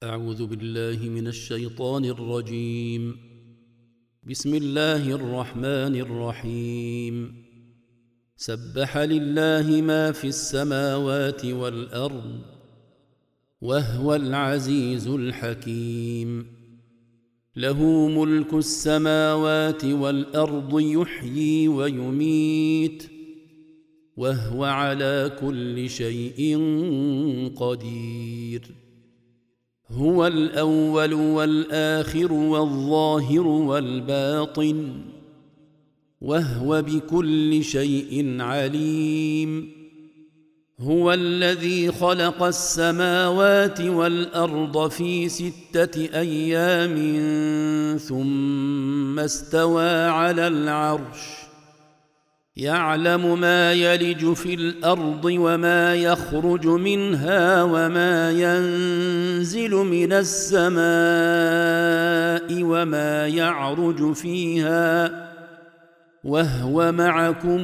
أعوذ بالله من الشيطان الرجيم. بسم الله الرحمن الرحيم. سبح لله ما في السماوات والأرض وهو العزيز الحكيم. له ملك السماوات والأرض يحيي ويميت وهو على كل شيء قدير. هو الأول والآخر والظاهر والباطن وهو بكل شيء عليم. هو الذي خلق السماوات والأرض في 6 أيام ثم استوى على العرش يعلم ما يلج في الأرض وما يخرج منها وما ينزل من السماء وما يعرج فيها وهو معكم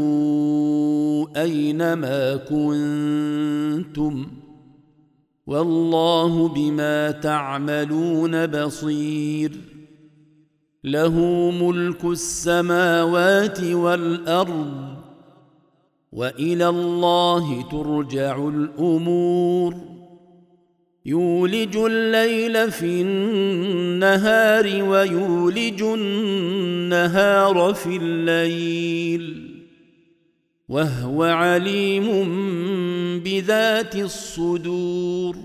أينما كنتم والله بما تعملون بصير. له ملك السماوات والأرض وإلى الله ترجع الأمور. يولج الليل في النهار ويولج النهار في الليل وهو عليم بذات الصدور.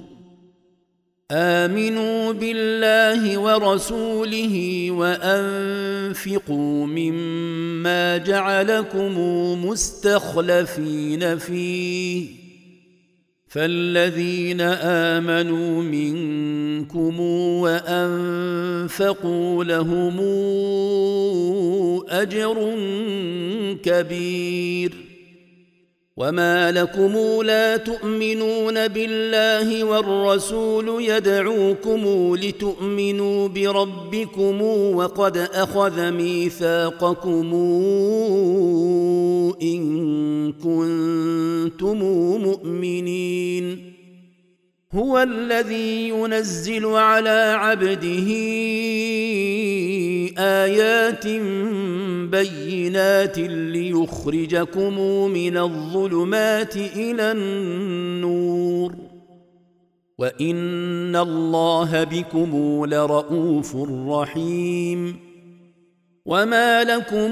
آمنوا بالله ورسوله وأنفقوا مما جعلكم مستخلفين فيه فالذين آمنوا منكم وأنفقوا لهم أجر كبير. وما لكم لا تؤمنون بالله والرسول يدعوكم لتؤمنوا بربكم وقد أخذ ميثاقكم إن كنتم مؤمنين. هو الذي ينزل على عبده آيات بينات ليخرجكم من الظلمات إلى النور وإن الله بكم لرءوف رحيم. وما لكم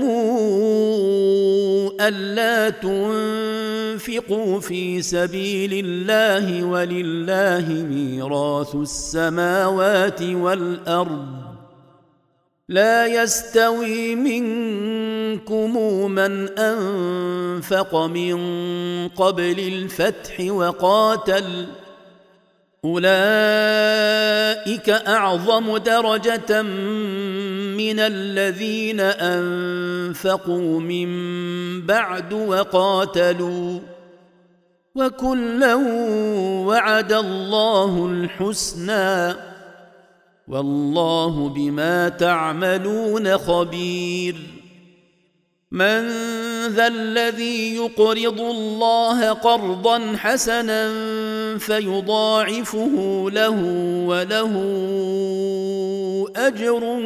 ألا تنفقوا في سبيل الله ولله ميراث السماوات والأرض لا يستوي منكم من أنفق من قبل الفتح وقاتل أولئك أعظم درجة من الذين أنفقوا من بعد وقاتلوا وكلا وعد الله الحسنى والله بما تعملون خبير. من ذا الذي يقرض الله قرضا حسنا فيضاعفه له وله أجر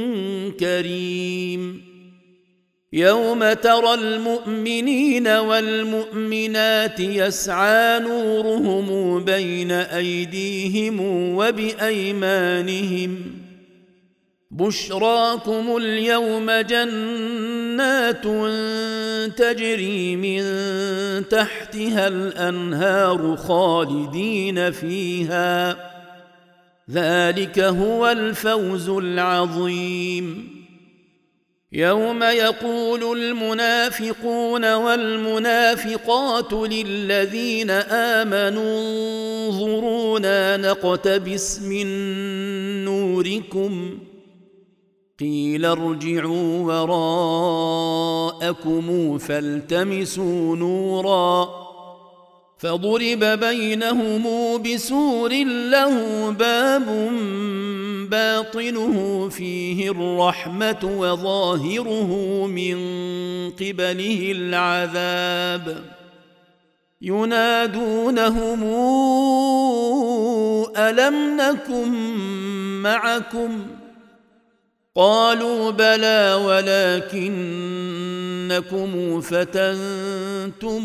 كريم. يوم ترى المؤمنين والمؤمنات يسعى نورهم بين أيديهم وبأيمانهم بشراكم اليوم جنات تجري من تحتها الأنهار خالدين فيها ذلك هو الفوز العظيم. يوم يقول المنافقون والمنافقات للذين آمنوا انظرونا نقتبس من نوركم قيل ارجعوا وراءكم فالتمسوا نورا فضرب بينهم بسور له باب باطنه فيه الرحمة وظاهره من قبله العذاب ينادونهم ألم نكن معكم قالوا بلى ولكنكم فتنتم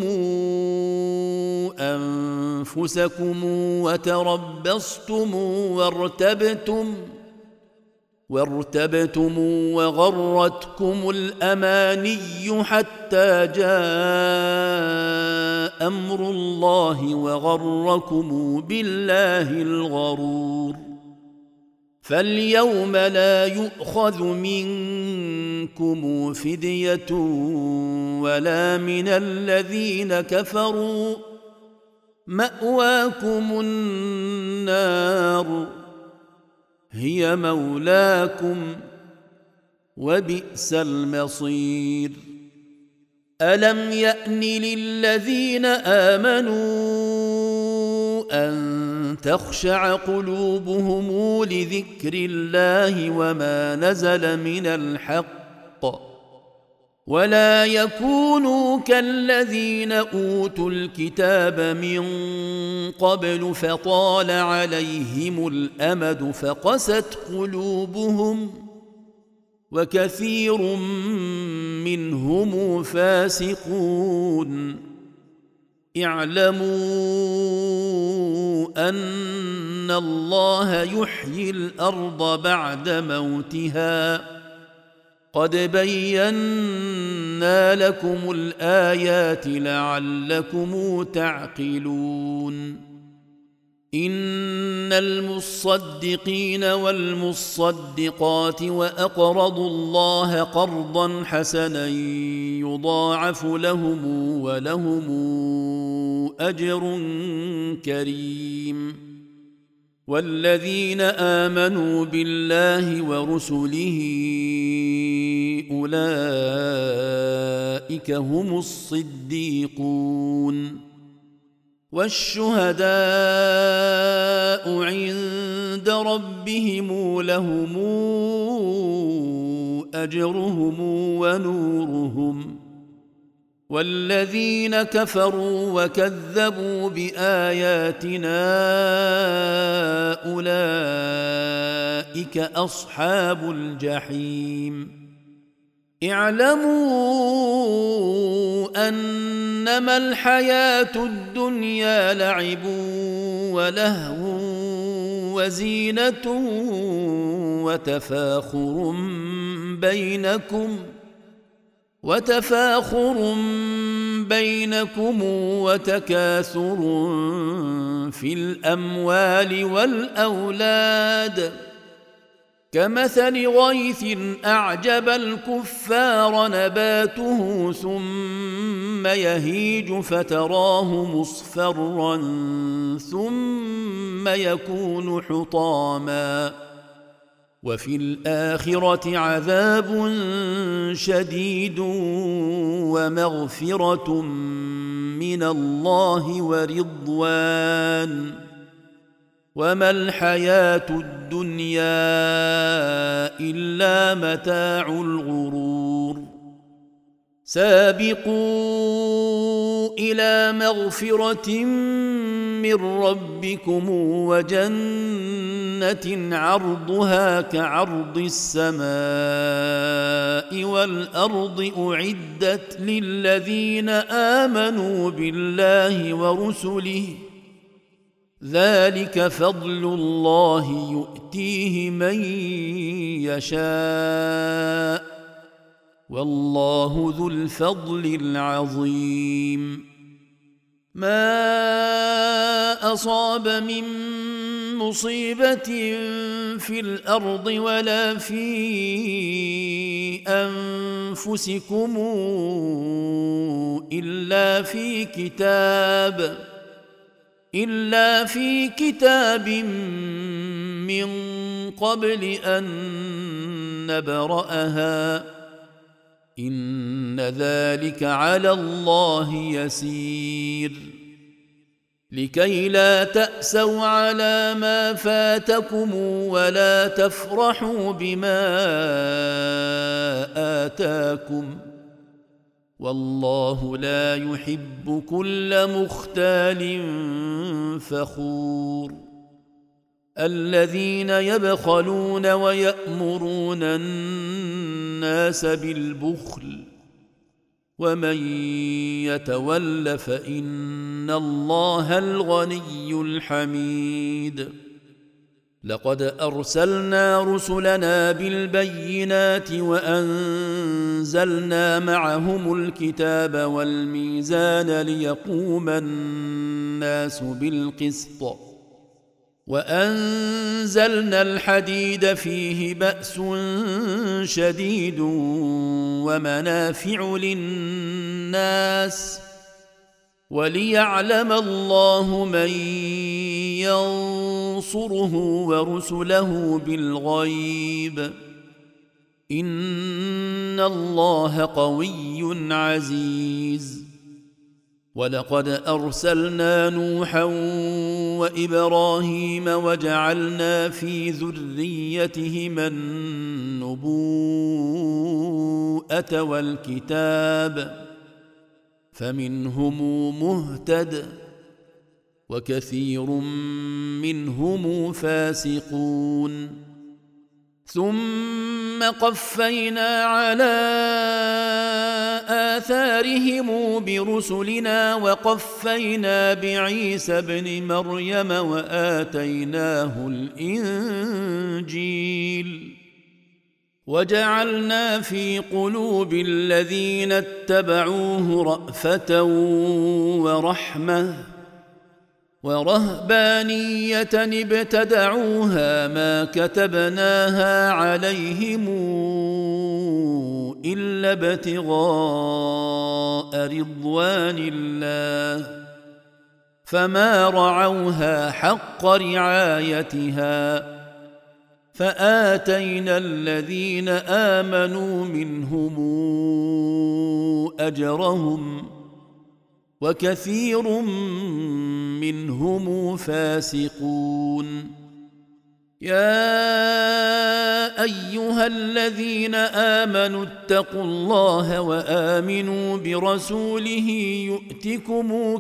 أنفسكم وتربصتم وارتبتم وغرتكم الأماني حتى جاء أمر الله وغركم بالله الغرور فاليوم لا يؤخذ منكم فدية ولا من الذين كفروا مأواكم النار هي مولاكم وبئس المصير ألم يأن للذين آمنوا أن تخشع قلوبهم لذكر الله وما نزل من الحق ولا يكونوا كالذين أوتوا الكتاب من قبل فطال عليهم الأمد فقست قلوبهم وكثير منهم فاسقون اعلموا أن الله يحيي الأرض بعد موتها قد بينا لكم الآيات لعلكم تعقلون إن المصدقين والمصدقات وأقرضوا الله قرضا حسنا يضاعف لهم ولهم أجر كريم والذين آمنوا بالله ورسله أولئك هم الصديقون والشهداء عند ربهم لهم أجرهم ونورهم والذين كفروا وكذبوا بآياتنا أولئك أصحاب الجحيم اعلموا أنما الحياة الدنيا لعب ولهو وزينة وتفاخر بينكم وتكاثر في الأموال والأولاد كمثل غيث أعجب الكفار نباته ثم يهيج فتراه مصفرا ثم يكون حطاما وفي الآخرة عذاب شديد ومغفرة من الله ورضوان وما الحياة الدنيا إلا متاع الغرور سابقوا إلى مغفرة من ربكم وجنة عرضها كعرض السماء والأرض أعدت للذين آمنوا بالله ورسله ذلك فضل الله يؤتيه من يشاء والله ذو الفضل العظيم ما أصاب من مصيبة في الأرض ولا في أنفسكم إلا في كتاب من قبل أن نبرأها إن ذلك على الله يسير لكي لا تأسوا على ما فاتكم ولا تفرحوا بما آتاكم والله لا يحب كل مختال فخور الذين يبخلون ويأمرون الناس بالبخل ومن يتول فإن الله الغني الحميد لقد أرسلنا رسلنا بالبينات وأنزلنا معهم الكتاب والميزان ليقوم الناس بالقسط وأنزلنا الحديد فيه بأس شديد ومنافع للناس وليعلم الله من ينصره ورسله بالغيب إن الله قوي عزيز ولقد أرسلنا نوحا وإبراهيم وجعلنا في ذريتهما النبوءة والكتاب فمنهم مهتد وكثير منهم فاسقون ثم قفينا على آثارهم برسلنا وقفينا بعيسى ابن مريم وآتيناه الإنجيل وجعلنا في قلوب الذين اتبعوه رأفة ورحمة ورهبانية ابتدعوها ما كتبناها عليهم إلا ابتغاء رضوان الله فما رعوها حق رعايتها فآتينا الذين آمنوا منهم أجرهم وكثير منهم فاسقون يا أيها الذين آمنوا اتقوا الله وآمنوا برسوله يؤتكم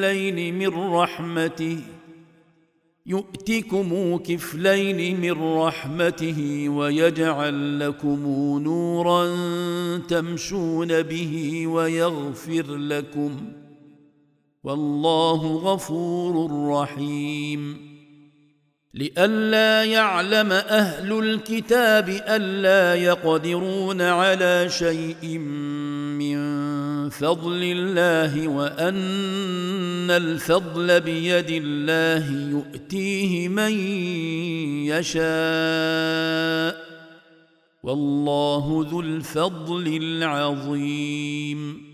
كفلين من رحمته ويجعل لكم نورا تمشون به ويغفر لكم والله غفور رحيم لئلا يعلم أهل الكتاب ألا يقدرون على شيء من فضل الله وأن الفضل بيد الله يؤتيه من يشاء والله ذو الفضل العظيم